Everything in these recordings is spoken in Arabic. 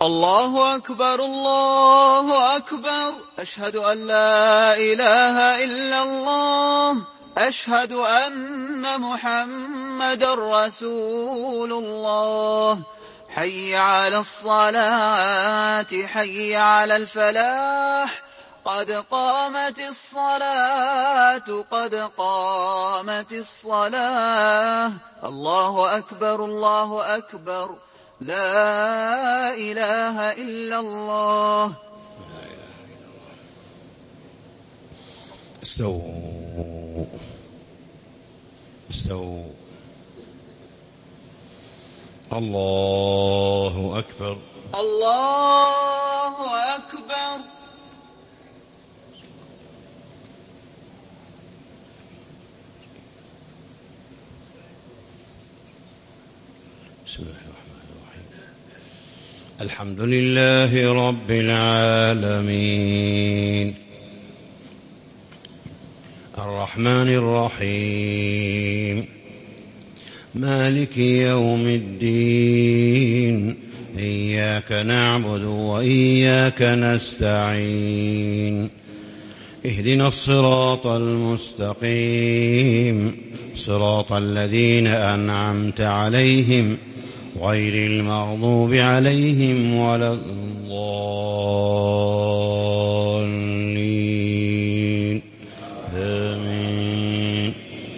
الله أكبر الله أكبر. أشهد أن لا إله إلا الله. أشهد أن محمدا رسول الله. حي على الصلاة حي على الفلاح. قد قامت الصلاة قد قامت الصلاة. الله أكبر الله أكبر. لا إله إلا الله. استووا استووا. الله أكبر الله أكبر. بسم الله الرحمن الرحيم. الحمد لله رب العالمين الرحمن الرحيم مالك يوم الدين. إياك نعبد وإياك نستعين. اهدنا الصراط المستقيم صراط الذين أنعمت عليهم غير المغضوب عليهم ولا الضالين. آمين.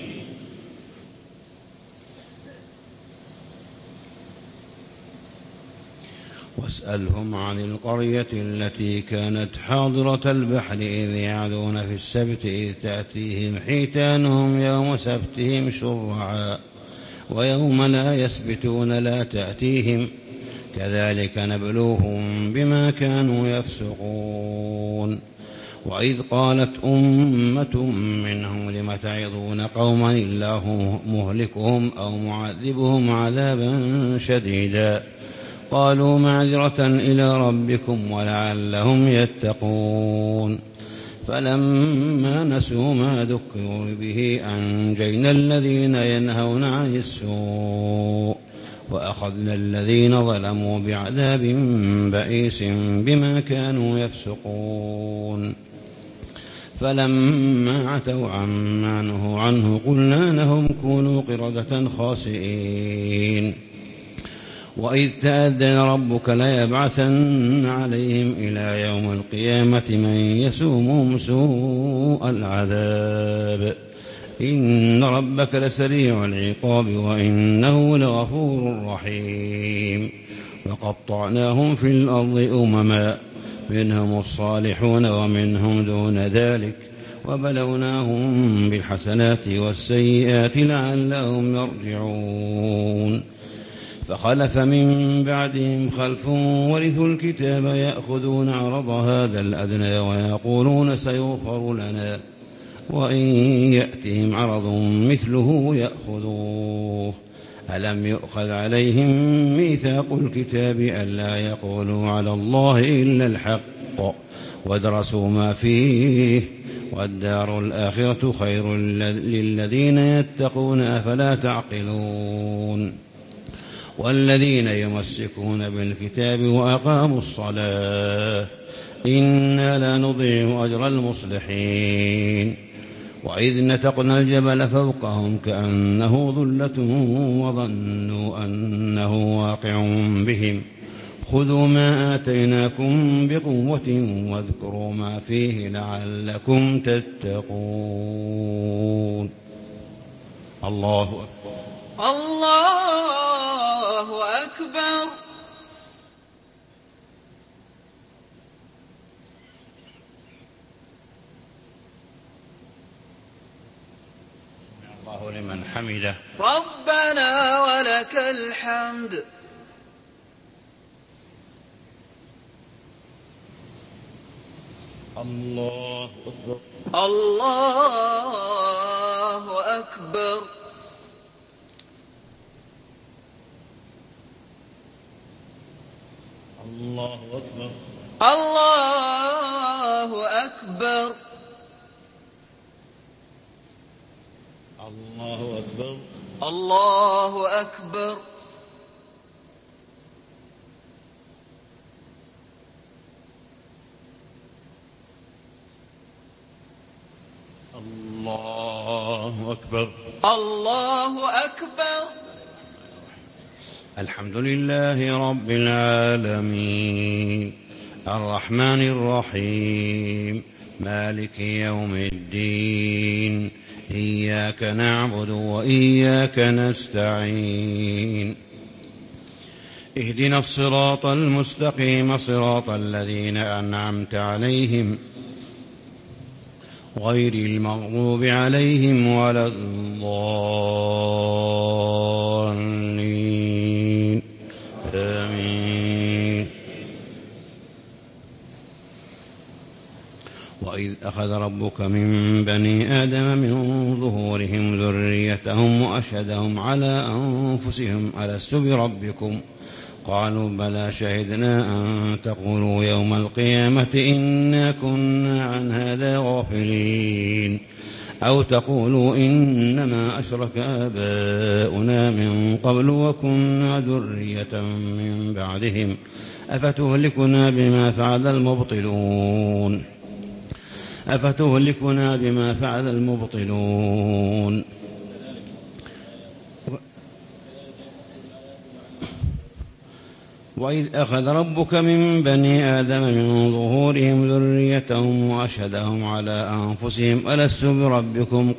واسألهم عن القرية التي كانت حاضرة البحر إذ يعدون في السبت إذ تأتيهم حيتانهم يوم سبتهم شرعا ويوم لا يسبتون لا تأتيهم كذلك نبلوهم بما كانوا يفسقون. وإذ قالت أمة منهم لم تعظون قوما الله مهلكهم أو معذبهم عذابا شديدا قالوا معذرة إلى ربكم ولعلهم يتقون. فلما نسوا ما ذكروا به أنجينا الذين ينهون عن السوء وأخذنا الذين ظلموا بعذاب بئيس بما كانوا يفسقون. فلما عتوا عما نهوا عنه قلنا لهم كونوا قردة خاسئين. وإذ تأذن ربك ليبعثن عليهم إلى يوم القيامة من يسومهم سوء العذاب إن ربك لسريع العقاب وإنه لغفور رحيم. وقطعناهم في الأرض أمما منهم الصالحون ومنهم دون ذلك وبلوناهم بالحسنات والسيئات لعلهم يرجعون. فخلف من بعدهم خلف ورثوا الكتاب يأخذون عرض هذا الأدنى ويقولون سيغفر لنا وإن يأتهم عرض مثله يأخذوه. ألم يؤخذ عليهم ميثاق الكتاب ألا يقولوا على الله إلا الحق ودرسوا ما فيه والدار الآخرة خير للذين يتقون أفلا تعقلون. والذين يمسكون بالكتاب وأقاموا الصلاة إنا لا نضيع أجر المصلحين. وإذ نتقنا الجبل فوقهم كأنه ظلة وظنوا أنه واقع بهم خذوا ما آتيناكم بقوة واذكروا ما فيه لعلكم تتقون. الله أكبر الله أكبر. الله لمن حمده. ربنا ولك الحمد. الله أكبر الله أكبر. الله أكبر الله أكبر. الله أكبر الله أكبر. الله أكبر. الله أكبر. الحمد لله رب العالمين الرحمن الرحيم مالك يوم الدين إياك نعبد وإياك نستعين اهدنا الصراط المستقيم صراط الذين أنعمت عليهم غير المغضوب عليهم ولا الضالين آمين. وإذ أخذ ربك من بني آدم من ظهورهم ذريتهم وأشهدهم على أنفسهم ألست بربكم قالوا بلى شهدنا أن تقولوا يوم القيامة إنا كنا عن هذا غافلين أو تقولوا إنما أشرك آباؤنا من قبل وكنا ذرية من بعدهم أفتهلكنا بما فعل المبطلون. وإذ أخذ ربك من بني آدم من ظهورهم ذريتهم وأشهدهم على أنفسهم ألست بربكم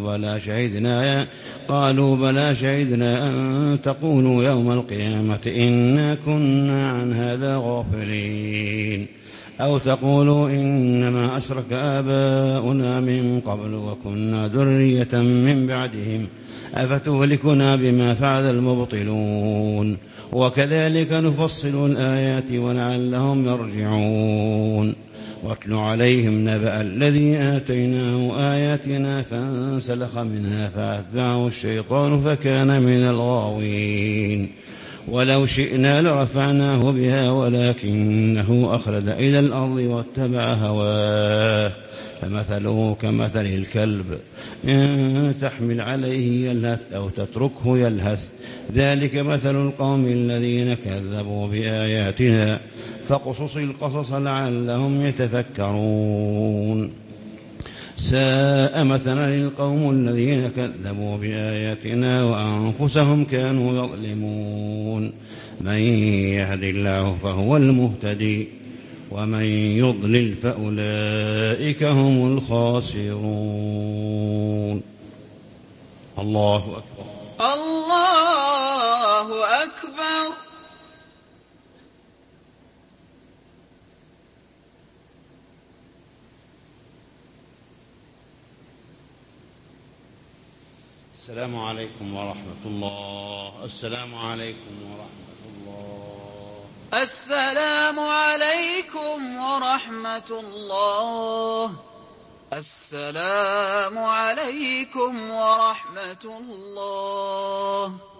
قالوا بلى شهدنا أن تقولوا يوم القيامة إنا كنا عن هذا غافلين أو تقولوا إنما أشرك آباؤنا من قبل وكنا ذرية من بعدهم أفتهلكنا بما فعل المبطلون. وكذلك نفصل الآيات ولعلهم يرجعون. واتل عليهم نبأ الذي آتيناه آياتنا فانسلخ منها فأتبعه الشيطان فكان من الغاوين. ولو شئنا لرفعناه بها ولكنه أخلد إلى الأرض واتبع هواه فمثله كمثل الكلب إن تحمل عليه يلهث أو تتركه يلهث ذلك مثل القوم الذين كذبوا بآياتنا فاقصص القصص لعلهم يتفكرون. ساء مثلا للقوم الذين كذبوا بآياتنا وأنفسهم كانوا يظلمون. من يهد الله فهو المهتدي ومن يضلل فأولئك هم الخاسرون. الله أكبر. الله أكبر. السلام عليكم ورحمة الله. السلام عليكم ورحمة الله. السلام عليكم ورحمة الله. السلام عليكم ورحمة الله.